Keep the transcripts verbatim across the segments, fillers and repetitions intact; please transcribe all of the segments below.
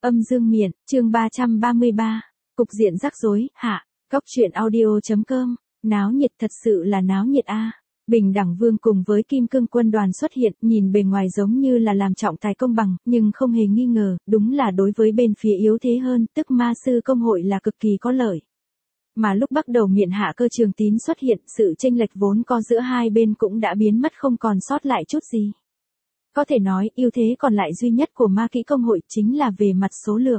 Âm dương miện, chương ba trăm ba mươi ba. Cục diện rắc rối, hạ. Góc truyện audio.com. Náo nhiệt, thật sự là náo nhiệt a. Bình đẳng vương cùng với kim cương quân đoàn xuất hiện, nhìn bề ngoài giống như là làm trọng tài công bằng, nhưng không hề nghi ngờ, đúng là đối với bên phía yếu thế hơn, tức ma sư công hội là cực kỳ có lợi. Mà lúc bắt đầu miện hạ Cơ Trường Tín xuất hiện, sự chênh lệch vốn có giữa hai bên cũng đã biến mất không còn sót lại chút gì. Có thể nói, ưu thế còn lại duy nhất của ma kỹ công hội chính là về mặt số lượng.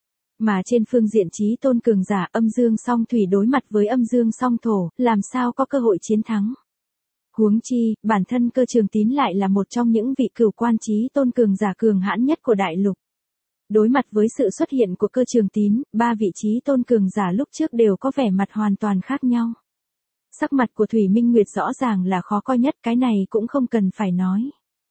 Mà trên phương diện chí tôn cường giả, âm dương song thủy đối mặt với âm dương song thổ, làm sao có cơ hội chiến thắng. Huống chi, bản thân Cơ Trường Tín lại là một trong những vị cửu quan chí tôn cường giả cường hãn nhất của đại lục. Đối mặt với sự xuất hiện của Cơ Trường Tín, ba vị chí tôn cường giả lúc trước đều có vẻ mặt hoàn toàn khác nhau. Sắc mặt của Thủy Minh Nguyệt rõ ràng là khó coi nhất, cái này cũng không cần phải nói.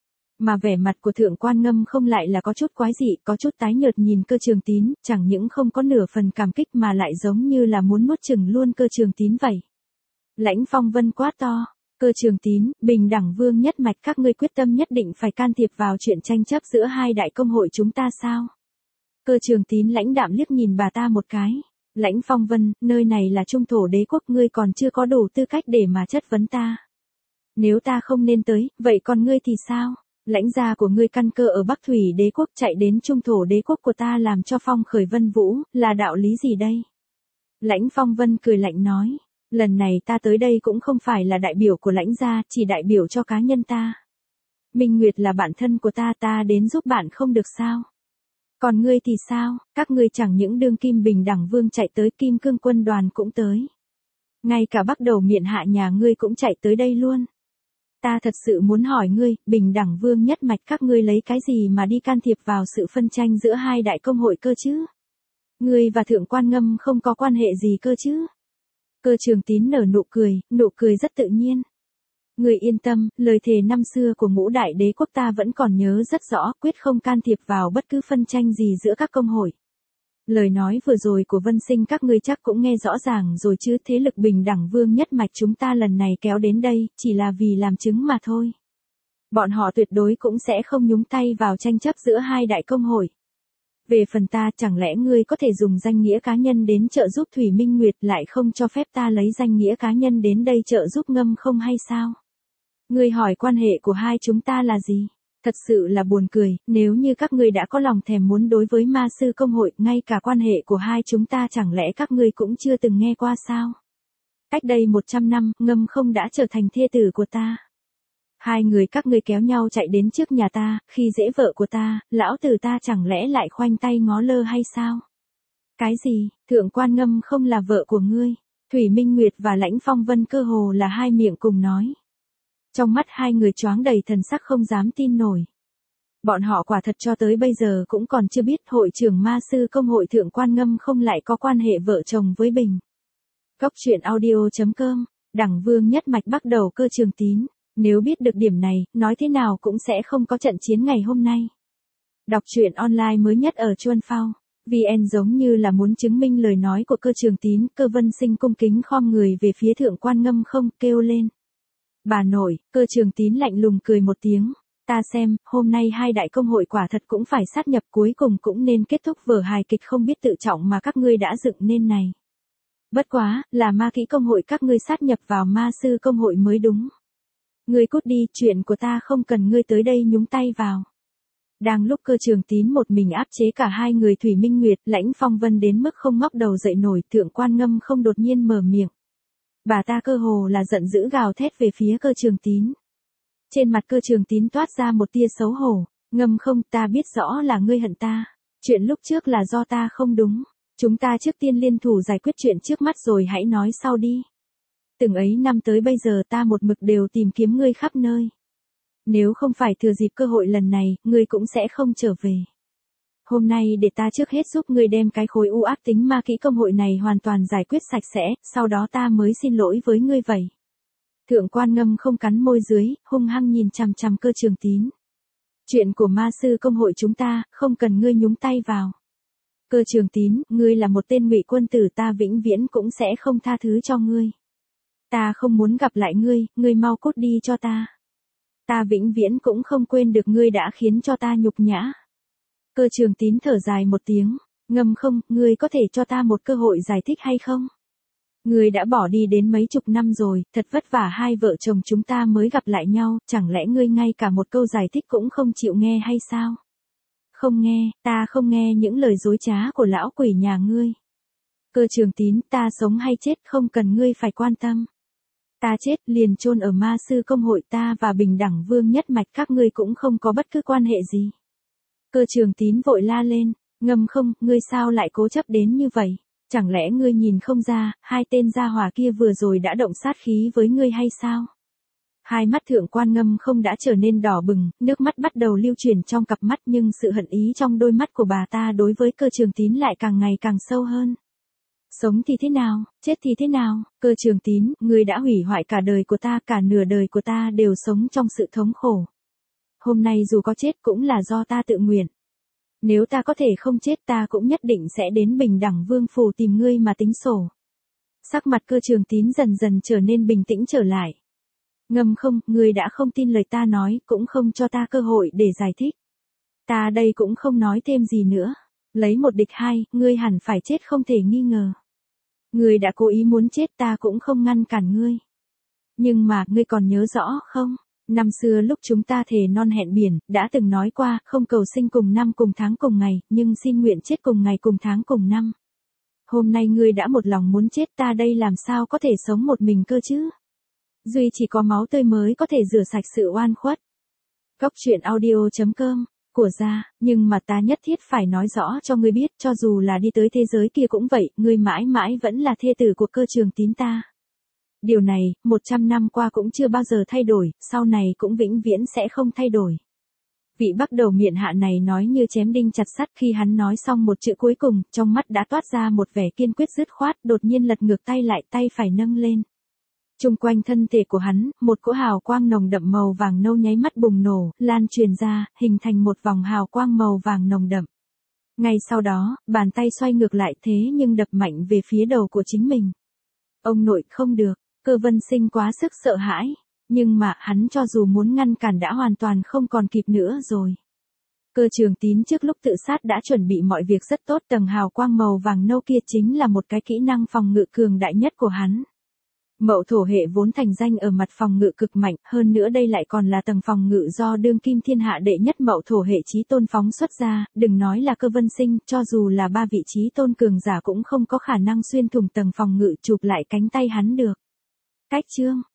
Mà vẻ mặt của Thượng Quan Ngâm không lại là có chút quái dị, có chút tái nhợt nhìn Cơ Trường Tín, chẳng những không có nửa phần cảm kích mà lại giống như là muốn nuốt chửng luôn Cơ Trường Tín vậy. Lãnh Phong Vân quát to, Cơ Trường Tín, bình đẳng vương nhất mạch, các ngươi quyết tâm nhất định phải can thiệp vào chuyện tranh chấp giữa hai đại công hội chúng ta sao? Cơ Trường Tín lãnh đạm liếc nhìn bà ta một cái. Lãnh Phong Vân, nơi này là trung thổ đế quốc, ngươi còn chưa có đủ tư cách để mà chất vấn ta. Nếu ta không nên tới, vậy còn ngươi thì sao? Lãnh gia của ngươi căn cơ ở Bắc Thủy đế quốc, chạy đến trung thổ đế quốc của ta làm cho phong khởi vân vũ, là đạo lý gì đây? Lãnh Phong Vân cười lạnh nói, lần này ta tới đây cũng không phải là đại biểu của lãnh gia, chỉ đại biểu cho cá nhân ta. Minh Nguyệt là bạn thân của ta, ta đến giúp bạn không được sao? Còn ngươi thì sao? Các ngươi chẳng những đương kim bình đẳng vương chạy tới, kim cương quân đoàn cũng tới. Ngay cả bắt đầu miện hạ nhà ngươi cũng chạy tới đây luôn. Ta thật sự muốn hỏi ngươi, bình đẳng vương nhất mạch các ngươi lấy cái gì mà đi can thiệp vào sự phân tranh giữa hai đại công hội cơ chứ? Ngươi và Thượng Quan Ngâm không có quan hệ gì cơ chứ? Cơ Trường Tín nở nụ cười, nụ cười rất tự nhiên. Ngươi yên tâm, lời thề năm xưa của ngũ đại đế quốc ta vẫn còn nhớ rất rõ, quyết không can thiệp vào bất cứ phân tranh gì giữa các công hội. Lời nói vừa rồi của Vân Sinh các ngươi chắc cũng nghe rõ ràng rồi chứ, thế lực bình đẳng vương nhất mạch chúng ta lần này kéo đến đây, chỉ là vì làm chứng mà thôi. Bọn họ tuyệt đối cũng sẽ không nhúng tay vào tranh chấp giữa hai đại công hội. Về phần ta, chẳng lẽ ngươi có thể dùng danh nghĩa cá nhân đến trợ giúp Thủy Minh Nguyệt, lại không cho phép ta lấy danh nghĩa cá nhân đến đây trợ giúp Ngâm không hay sao? Ngươi hỏi quan hệ của hai chúng ta là gì? Thật sự là buồn cười, nếu như các ngươi đã có lòng thèm muốn đối với ma sư công hội, ngay cả quan hệ của hai chúng ta chẳng lẽ các ngươi cũng chưa từng nghe qua sao? Cách đây một trăm năm, Ngâm không đã trở thành thê tử của ta. Hai người các ngươi kéo nhau chạy đến trước nhà ta, khi dễ vợ của ta, lão tử ta chẳng lẽ lại khoanh tay ngó lơ hay sao? Cái gì, Thượng Quan Ngâm không là vợ của ngươi? Thủy Minh Nguyệt và Lãnh Phong Vân cơ hồ là hai miệng cùng nói. Trong mắt hai người choáng đầy thần sắc không dám tin nổi. Bọn họ quả thật cho tới bây giờ cũng còn chưa biết hội trưởng ma sư công hội Thượng Quan Ngâm không lại có quan hệ vợ chồng với Bình. Góc truyện audio.com. Đẳng vương nhất mạch bắt đầu Cơ Trường Tín. Nếu biết được điểm này, nói thế nào cũng sẽ không có trận chiến ngày hôm nay. Đọc truyện online mới nhất ở Chuan Phao. vê en giống như là muốn chứng minh lời nói của Cơ Trường Tín, Cơ Vân Sinh cung kính khom người về phía Thượng Quan Ngâm không, kêu lên. Bà nội, Cơ Trường Tín lạnh lùng cười một tiếng. Ta xem, hôm nay hai đại công hội quả thật cũng phải sát nhập, cuối cùng cũng nên kết thúc vở hài kịch không biết tự trọng mà các ngươi đã dựng nên này. Bất quá, là ma kỹ công hội các ngươi sát nhập vào ma sư công hội mới đúng. Ngươi cút đi, chuyện của ta không cần ngươi tới đây nhúng tay vào. Đang lúc Cơ Trường Tín một mình áp chế cả hai người, Thủy Minh Nguyệt, Lãnh Phong Vân đến mức không ngóc đầu dậy nổi, Thượng Quan Ngâm không đột nhiên mở miệng. Bà ta cơ hồ là giận dữ gào thét về phía Cơ Trường Tín. Trên mặt Cơ Trường Tín toát ra một tia xấu hổ. Ngâm không, ta biết rõ là ngươi hận ta. Chuyện lúc trước là do ta không đúng. Chúng ta trước tiên liên thủ giải quyết chuyện trước mắt rồi hãy nói sau đi. Từng ấy năm tới bây giờ ta một mực đều tìm kiếm ngươi khắp nơi. Nếu không phải thừa dịp cơ hội lần này, ngươi cũng sẽ không trở về. Hôm nay để ta trước hết giúp ngươi đem cái khối u ác tính ma kỹ công hội này hoàn toàn giải quyết sạch sẽ, sau đó ta mới xin lỗi với ngươi vậy. Thượng Quan Ngâm không cắn môi dưới, hung hăng nhìn chằm chằm Cơ Trường Tín. Chuyện của ma sư công hội chúng ta, không cần ngươi nhúng tay vào. Cơ Trường Tín, ngươi là một tên ngụy quân tử, ta vĩnh viễn cũng sẽ không tha thứ cho ngươi. Ta không muốn gặp lại ngươi, ngươi mau cút đi cho ta. Ta vĩnh viễn cũng không quên được ngươi đã khiến cho ta nhục nhã. Cơ Trường Tín thở dài một tiếng, ngâm không, ngươi có thể cho ta một cơ hội giải thích hay không? Ngươi đã bỏ đi đến mấy chục năm rồi, thật vất vả hai vợ chồng chúng ta mới gặp lại nhau, chẳng lẽ ngươi ngay cả một câu giải thích cũng không chịu nghe hay sao? Không nghe, ta không nghe những lời dối trá của lão quỷ nhà ngươi. Cơ Trường Tín, ta sống hay chết không cần ngươi phải quan tâm. Ta chết liền chôn ở ma sư công hội, ta và Bình Đẳng Vương nhất mạch các ngươi cũng không có bất cứ quan hệ gì. Cơ Trường Tín vội la lên, ngâm không, ngươi sao lại cố chấp đến như vậy? Chẳng lẽ ngươi nhìn không ra, hai tên gia hỏa kia vừa rồi đã động sát khí với ngươi hay sao? Hai mắt thượng quan ngâm không đã trở nên đỏ bừng, nước mắt bắt đầu lưu chuyển trong cặp mắt, nhưng sự hận ý trong đôi mắt của bà ta đối với Cơ Trường Tín lại càng ngày càng sâu hơn. Sống thì thế nào, chết thì thế nào, Cơ Trường Tín, ngươi đã hủy hoại cả đời của ta, cả nửa đời của ta đều sống trong sự thống khổ. Hôm nay dù có chết cũng là do ta tự nguyện. Nếu ta có thể không chết ta cũng nhất định sẽ đến Bình Đẳng Vương phủ tìm ngươi mà tính sổ. Sắc mặt Cơ Trường Tín dần dần trở nên bình tĩnh trở lại. Ngâm không, ngươi đã không tin lời ta nói, cũng không cho ta cơ hội để giải thích. Ta đây cũng không nói thêm gì nữa. Lấy một địch hai, ngươi hẳn phải chết không thể nghi ngờ. Ngươi đã cố ý muốn chết, ta cũng không ngăn cản ngươi. Nhưng mà, ngươi còn nhớ rõ không? Năm xưa lúc chúng ta thề non hẹn biển, đã từng nói qua, không cầu sinh cùng năm cùng tháng cùng ngày, nhưng xin nguyện chết cùng ngày cùng tháng cùng năm. Hôm nay ngươi đã một lòng muốn chết, ta đây làm sao có thể sống một mình cơ chứ? Duy chỉ có máu tươi mới có thể rửa sạch sự oan khuất. Góc truyện audio chấm com, của gia, nhưng mà ta nhất thiết phải nói rõ cho ngươi biết, cho dù là đi tới thế giới kia cũng vậy, ngươi mãi mãi vẫn là thê tử của Cơ Trường Tín ta. Điều này, một trăm năm qua cũng chưa bao giờ thay đổi, sau này cũng vĩnh viễn sẽ không thay đổi. Vị Bắc Đầu miệng hạ này nói như chém đinh chặt sắt, khi hắn nói xong một chữ cuối cùng, trong mắt đã toát ra một vẻ kiên quyết dứt khoát, đột nhiên lật ngược tay lại, tay phải nâng lên. Trung quanh thân thể của hắn, một cỗ hào quang nồng đậm màu vàng nâu nháy mắt bùng nổ, lan truyền ra, hình thành một vòng hào quang màu vàng nồng đậm. Ngay sau đó, bàn tay xoay ngược lại thế nhưng đập mạnh về phía đầu của chính mình. Ông nội, không được, Cơ Vân Sinh quá sức sợ hãi, nhưng mà hắn cho dù muốn ngăn cản đã hoàn toàn không còn kịp nữa rồi. Cơ Trường Tín trước lúc tự sát đã chuẩn bị mọi việc rất tốt, tầng hào quang màu vàng nâu kia chính là một cái kỹ năng phòng ngự cường đại nhất của hắn. Mậu thổ hệ vốn thành danh ở mặt phòng ngự cực mạnh, hơn nữa đây lại còn là tầng phòng ngự do đương kim thiên hạ đệ nhất mậu thổ hệ chí tôn phóng xuất ra, đừng nói là Cơ Vân Sinh, cho dù là ba vị chí tôn cường giả cũng không có khả năng xuyên thủng tầng phòng ngự chụp lại cánh tay hắn được. Cách chương